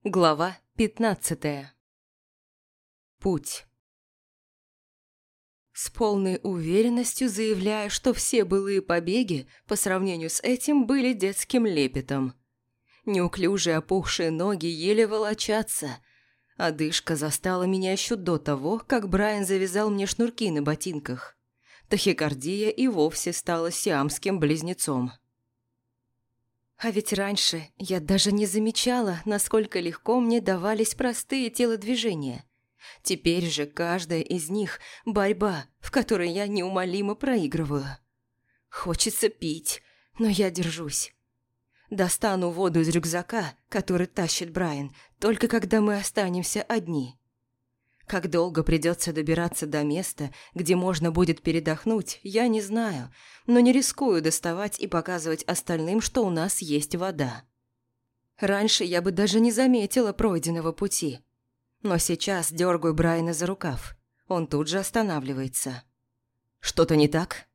Глава 15. Путь. С полной уверенностью заявляю, что все былые побеги по сравнению с этим были детским лепетом. Неуклюжие опухшие ноги еле волочатся. Одышка застала меня еще до того, как Брайан завязал мне шнурки на ботинках. Тахикардия и вовсе стала сиамским близнецом. А ведь раньше я даже не замечала, насколько легко мне давались простые телодвижения. Теперь же каждая из них – борьба, в которой я неумолимо проигрываю. Хочется пить, но я держусь. Достану воду из рюкзака, который тащит Брайан, только когда мы останемся одни. Как долго придется добираться до места, где можно будет передохнуть, я не знаю, но не рискую доставать и показывать остальным, что у нас есть вода. Раньше я бы даже не заметила пройденного пути. Но сейчас дергаю Брайана за рукав. Он тут же останавливается. «Что-то не так?»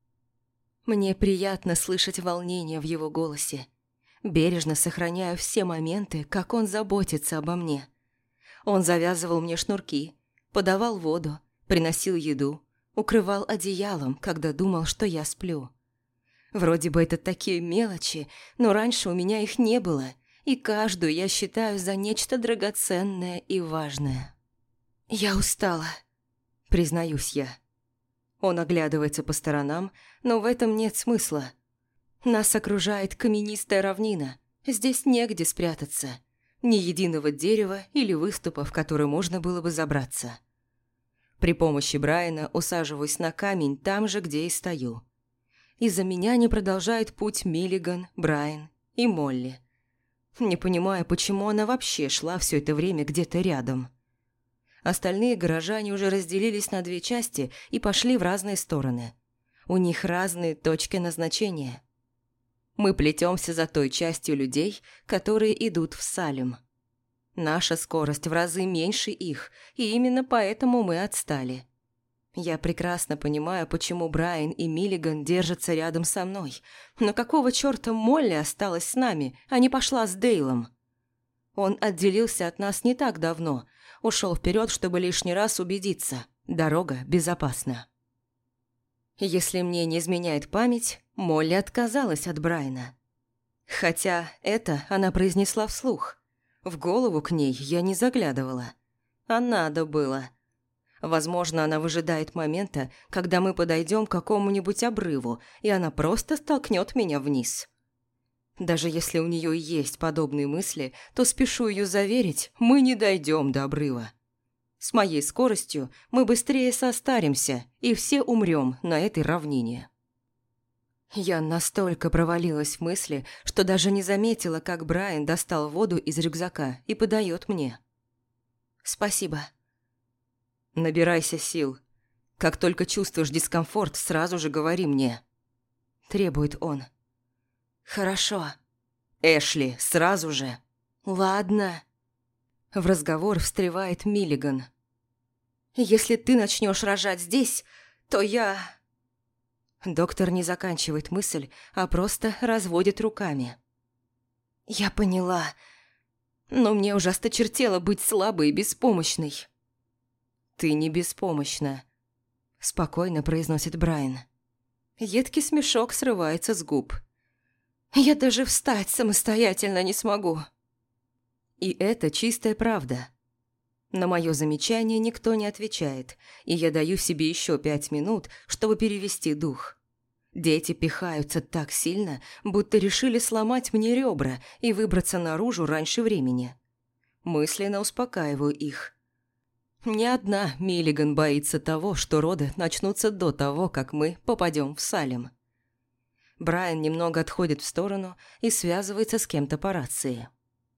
Мне приятно слышать волнение в его голосе. Бережно сохраняю все моменты, как он заботится обо мне. Он завязывал мне шнурки, подавал воду, приносил еду, укрывал одеялом, когда думал, что я сплю. Вроде бы это такие мелочи, но раньше у меня их не было, и каждую я считаю за нечто драгоценное и важное. «Я устала», — признаюсь я. Он оглядывается по сторонам, но в этом нет смысла. Нас окружает каменистая равнина, здесь негде спрятаться. Ни единого дерева или выступа, в который можно было бы забраться. При помощи Брайана усаживаюсь на камень там же, где и стою. Из-за меня не продолжает путь Миллиган, Брайан и Молли. Не понимаю, почему она вообще шла все это время где-то рядом. Остальные горожане уже разделились на две части и пошли в разные стороны. У них разные точки назначения. Мы плетемся за той частью людей, которые идут в Салем. Наша скорость в разы меньше их, и именно поэтому мы отстали. Я прекрасно понимаю, почему Брайан и Миллиган держатся рядом со мной, но какого черта Молли осталась с нами, а не пошла с Дейлом? Он отделился от нас не так давно, ушел вперед, чтобы лишний раз убедиться – дорога безопасна. Если мне не изменяет память, Молли отказалась от Брайана. Хотя это она произнесла вслух. В голову к ней я не заглядывала. А надо было. Возможно, она выжидает момента, когда мы подойдем к какому-нибудь обрыву, и она просто столкнет меня вниз. Даже если у нее и есть подобные мысли, то спешу ее заверить, мы не дойдем до обрыва. С моей скоростью мы быстрее состаримся, и все умрем на этой равнине. Я настолько провалилась в мысли, что даже не заметила, как Брайан достал воду из рюкзака и подает мне. «Спасибо». «Набирайся сил. Как только чувствуешь дискомфорт, сразу же говори мне», – требует он. «Хорошо». «Эшли, сразу же». «Ладно». В разговор встревает Миллиган. «Если ты начнешь рожать здесь, то я...» Доктор не заканчивает мысль, а просто разводит руками. «Я поняла, но мне уже осточертело быть слабой и беспомощной». «Ты не беспомощна», – спокойно произносит Брайан. Едкий смешок срывается с губ. «Я даже встать самостоятельно не смогу». И это чистая правда. На мое замечание никто не отвечает, и я даю себе еще 5 минут, чтобы перевести дух. Дети пихаются так сильно, будто решили сломать мне ребра и выбраться наружу раньше времени. Мысленно успокаиваю их. Ни одна Миллиган боится того, что роды начнутся до того, как мы попадем в Салем. Брайан немного отходит в сторону и связывается с кем-то по рации.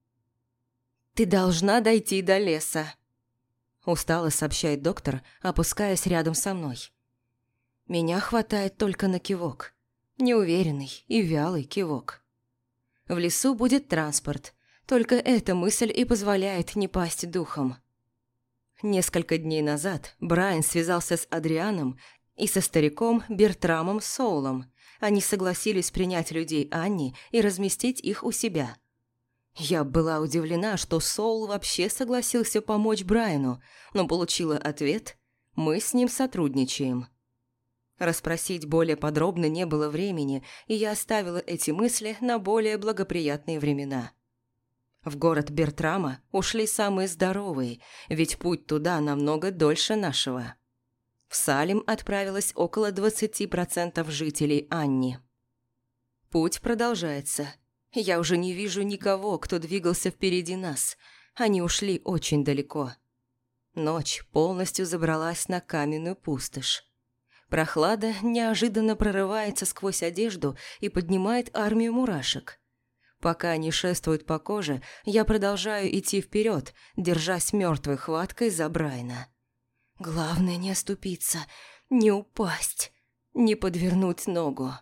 «Ты должна дойти до леса», – устало сообщает доктор, опускаясь рядом со мной. Меня хватает только на кивок. Неуверенный и вялый кивок. В лесу будет транспорт. Только эта мысль и позволяет не пасть духом. Несколько дней назад Брайан связался с Адрианом и со стариком Бертрамом Соулом. Они согласились принять людей Анни и разместить их у себя. Я была удивлена, что Соул вообще согласился помочь Брайану, но получила ответ: «Мы с ним сотрудничаем». Расспросить более подробно не было времени, и я оставила эти мысли на более благоприятные времена. В город Бертрама ушли самые здоровые, ведь путь туда намного дольше нашего. В Салем отправилось около 20% жителей Анни. Путь продолжается. Я уже не вижу никого, кто двигался впереди нас. Они ушли очень далеко. Ночь полностью забралась на каменную пустошь. Прохлада неожиданно прорывается сквозь одежду и поднимает армию мурашек. Пока они шествуют по коже, я продолжаю идти вперед, держась мертвой хваткой за Брайана. Главное не оступиться, не упасть, не подвернуть ногу.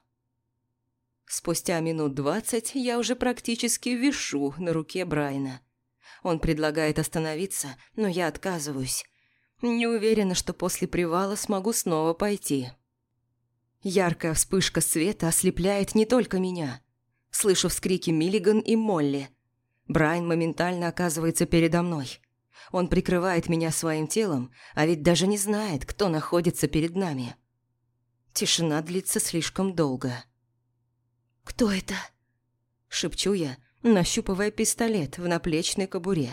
Спустя минут 20 я уже практически вишу на руке Брайана. Он предлагает остановиться, но я отказываюсь. Не уверена, что после привала смогу снова пойти. Яркая вспышка света ослепляет не только меня. Слышу вскрики Миллиган и Молли. Брайан моментально оказывается передо мной. Он прикрывает меня своим телом, а ведь даже не знает, кто находится перед нами. Тишина длится слишком долго. «Кто это?» – шепчу я, нащупывая пистолет в наплечной кобуре.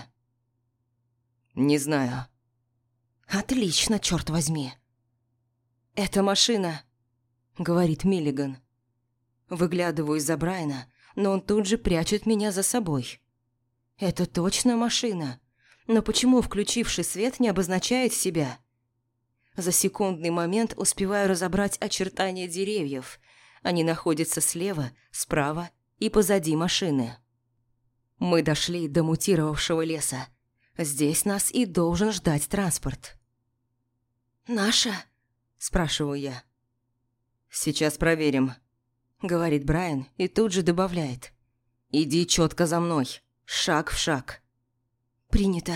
«Не знаю». «Отлично, черт возьми!» «Это машина», – говорит Миллиган. Выглядываю из-за Брайана, но он тут же прячет меня за собой. «Это точно машина? Но почему включивший свет не обозначает себя?» За секундный момент успеваю разобрать очертания деревьев. Они находятся слева, справа и позади машины. Мы дошли до мутировавшего леса. Здесь нас и должен ждать транспорт. «Наша?» – спрашиваю я. «Сейчас проверим», – говорит Брайан и тут же добавляет. «Иди четко за мной, шаг в шаг». «Принято».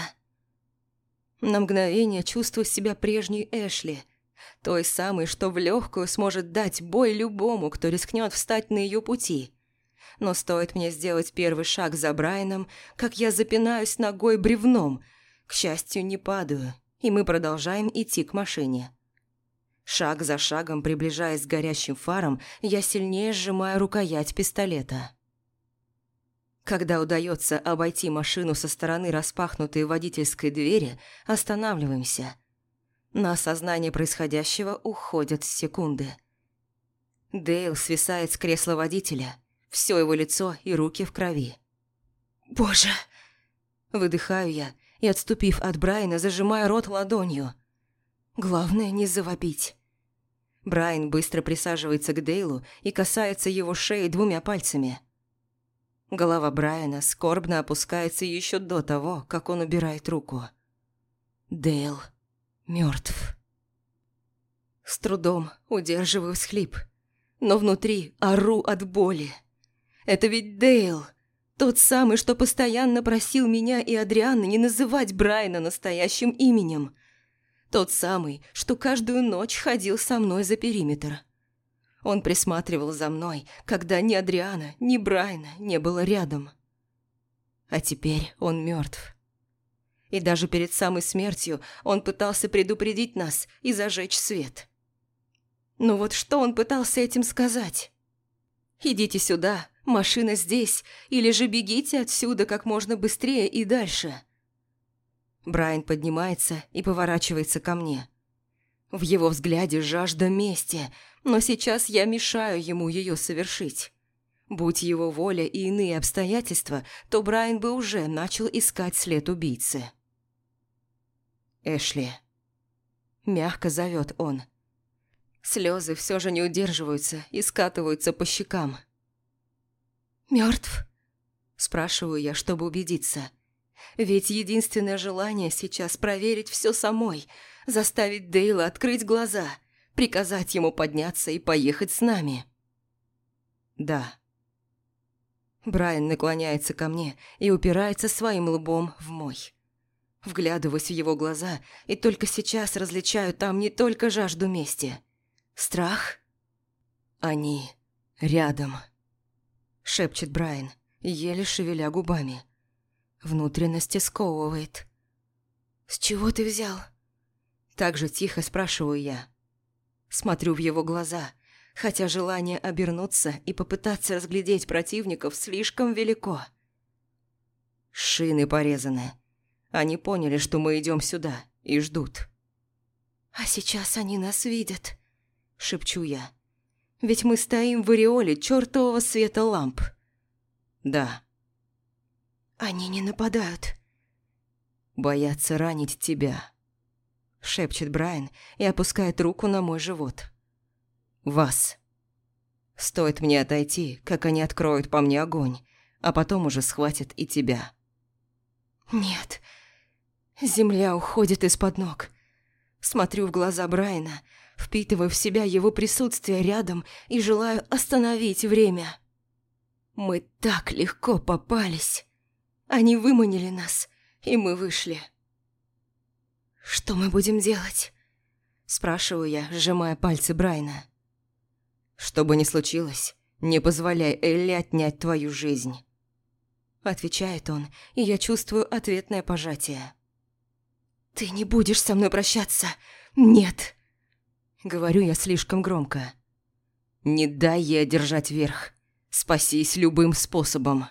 На мгновение чувствую себя прежней Эшли, той самой, что в легкую сможет дать бой любому, кто рискнет встать на ее пути. Но стоит мне сделать первый шаг за Брайаном, как я запинаюсь ногой бревном. К счастью, не падаю, и мы продолжаем идти к машине. Шаг за шагом, приближаясь к горящим фарам, я сильнее сжимаю рукоять пистолета. Когда удается обойти машину со стороны распахнутой водительской двери, останавливаемся. На осознание происходящего уходят секунды. Дейл свисает с кресла водителя, все его лицо и руки в крови. «Боже!» Выдыхаю я и, отступив от Брайана, зажимаю рот ладонью. Главное не завопить. Брайан быстро присаживается к Дейлу и касается его шеи двумя пальцами. Голова Брайана скорбно опускается еще до того, как он убирает руку. Дейл мертв. С трудом удерживаю всхлип, но внутри ору от боли. Это ведь Дейл, тот самый, что постоянно просил меня и Адрианну не называть Брайана настоящим именем. Тот самый, что каждую ночь ходил со мной за периметр. Он присматривал за мной, когда ни Адриана, ни Брайана не было рядом. А теперь он мертв. И даже перед самой смертью он пытался предупредить нас и зажечь свет. Но вот что он пытался этим сказать? «Идите сюда, машина здесь, или же бегите отсюда как можно быстрее и дальше». Брайан поднимается и поворачивается ко мне. В его взгляде жажда мести, но сейчас я мешаю ему ее совершить. Будь его воля и иные обстоятельства, то Брайан бы уже начал искать след убийцы. «Эшли», – мягко зовет он. Слезы все же не удерживаются и скатываются по щекам. «Мертв?» – спрашиваю я, чтобы убедиться. Ведь единственное желание сейчас проверить все самой, заставить Дейла открыть глаза, приказать ему подняться и поехать с нами. «Да». Брайан наклоняется ко мне и упирается своим лбом в мой. Вглядываюсь в его глаза и только сейчас различаю там не только жажду мести. Страх? «Они рядом», – шепчет Брайан, еле шевеля губами. Внутренности сковывает. «С чего ты взял?» Так же тихо спрашиваю я. Смотрю в его глаза, хотя желание обернуться и попытаться разглядеть противников слишком велико. Шины порезаны. Они поняли, что мы идем сюда, и ждут. «А сейчас они нас видят», – шепчу я. «Ведь мы стоим в ореоле чертового света ламп». «Да». «Они не нападают». «Боятся ранить тебя», – шепчет Брайан и опускает руку на мой живот. «Вас. Стоит мне отойти, как они откроют по мне огонь, а потом уже схватят и тебя». «Нет». Земля уходит из-под ног. Смотрю в глаза Брайана, впитываю в себя его присутствие рядом и желаю остановить время. Мы так легко попались. Они выманили нас, и мы вышли. «Что мы будем делать?» – спрашиваю я, сжимая пальцы Брайана. «Что бы ни случилось, не позволяй Элли отнять твою жизнь», – отвечает он, и я чувствую ответное пожатие. «Ты не будешь со мной прощаться! Нет!» – говорю я слишком громко. «Не дай ей одержать верх. Спасись любым способом».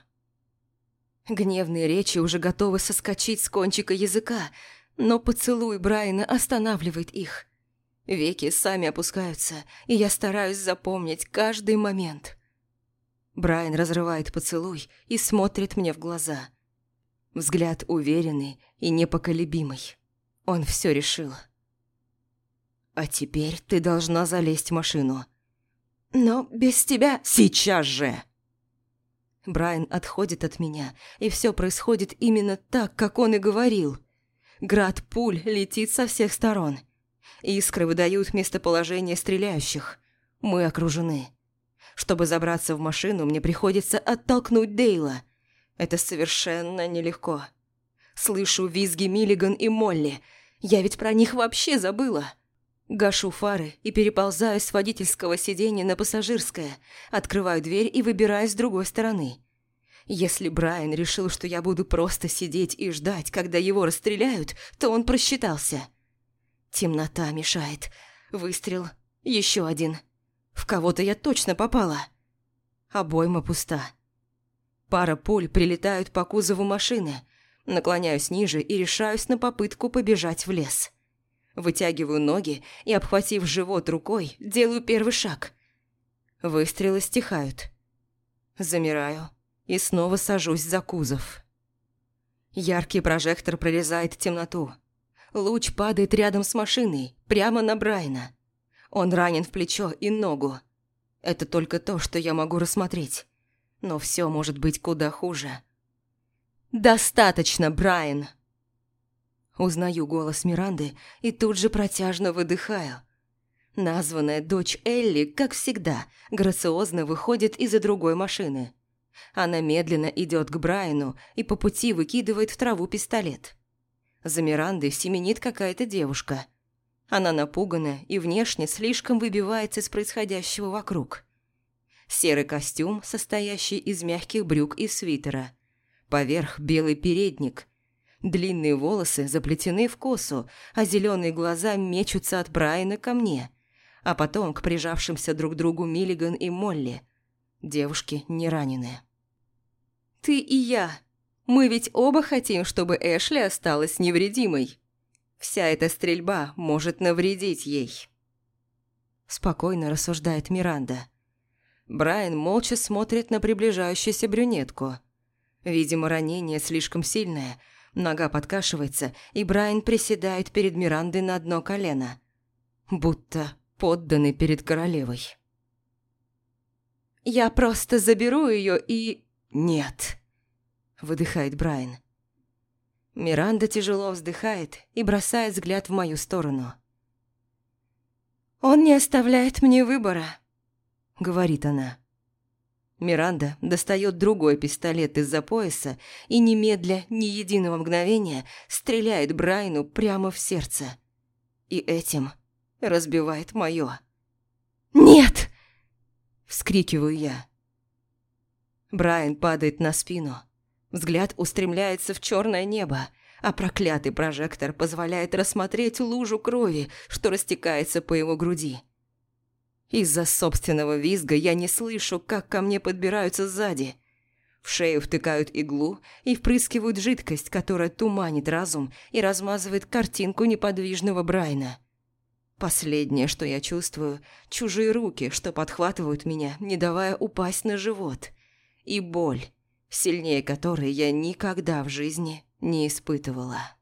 Гневные речи уже готовы соскочить с кончика языка, но поцелуй Брайана останавливает их. Веки сами опускаются, и я стараюсь запомнить каждый момент. Брайан разрывает поцелуй и смотрит мне в глаза. Взгляд уверенный и непоколебимый. Он все решил. «А теперь ты должна залезть в машину». «Но без тебя...» «Сейчас же!» Брайан отходит от меня, и все происходит именно так, как он и говорил. Град пуль летит со всех сторон. Искры выдают местоположение стреляющих. Мы окружены. Чтобы забраться в машину, мне приходится оттолкнуть Дейла. Это совершенно нелегко. Слышу визги Миллиган и Молли. Я ведь про них вообще забыла. Гашу фары и переползаю с водительского сиденья на пассажирское, открываю дверь и выбираюсь с другой стороны. Если Брайан решил, что я буду просто сидеть и ждать, когда его расстреляют, то он просчитался. Темнота мешает. Выстрел. Еще один. В кого-то я точно попала. Обойма пуста. Пара пуль прилетают по кузову машины. Наклоняюсь ниже и решаюсь на попытку побежать в лес. Вытягиваю ноги и, обхватив живот рукой, делаю первый шаг. Выстрелы стихают. Замираю и снова сажусь за кузов. Яркий прожектор прорезает темноту. Луч падает рядом с машиной, прямо на Брайана. Он ранен в плечо и ногу. Это только то, что я могу рассмотреть. Но все может быть куда хуже. «Достаточно, Брайан!» Узнаю голос Миранды и тут же протяжно выдыхаю. Названная дочь Элли, как всегда, грациозно выходит из-за другой машины. Она медленно идет к Брайану и по пути выкидывает в траву пистолет. За Мирандой семенит какая-то девушка. Она напугана и внешне слишком выбивается из происходящего вокруг. Серый костюм, состоящий из мягких брюк и свитера. Поверх белый передник. Длинные волосы заплетены в косу, а зеленые глаза мечутся от Брайана ко мне, а потом к прижавшимся друг к другу Миллиган и Молли. Девушки не ранены. «Ты и я. Мы ведь оба хотим, чтобы Эшли осталась невредимой. Вся эта стрельба может навредить ей». Спокойно рассуждает Миранда. Брайан молча смотрит на приближающуюся брюнетку. Видимо, ранение слишком сильное. Нога подкашивается, и Брайан приседает перед Мирандой на одно колено. Будто подданный перед королевой. «Я просто заберу ее и...» «Нет», – выдыхает Брайан. Миранда тяжело вздыхает и бросает взгляд в мою сторону. «Он не оставляет мне выбора», – говорит она. Миранда достает другой пистолет из-за пояса и немедля, ни единого мгновения, стреляет Брайану прямо в сердце. И этим разбивает моё. «Нет!» – вскрикиваю я. Брайан падает на спину. Взгляд устремляется в черное небо, а проклятый прожектор позволяет рассмотреть лужу крови, что растекается по его груди. Из-за собственного визга я не слышу, как ко мне подбираются сзади. В шею втыкают иглу и впрыскивают жидкость, которая туманит разум и размазывает картинку неподвижного Брайна. Последнее, что я чувствую – чужие руки, что подхватывают меня, не давая упасть на живот. И боль, сильнее которой я никогда в жизни не испытывала.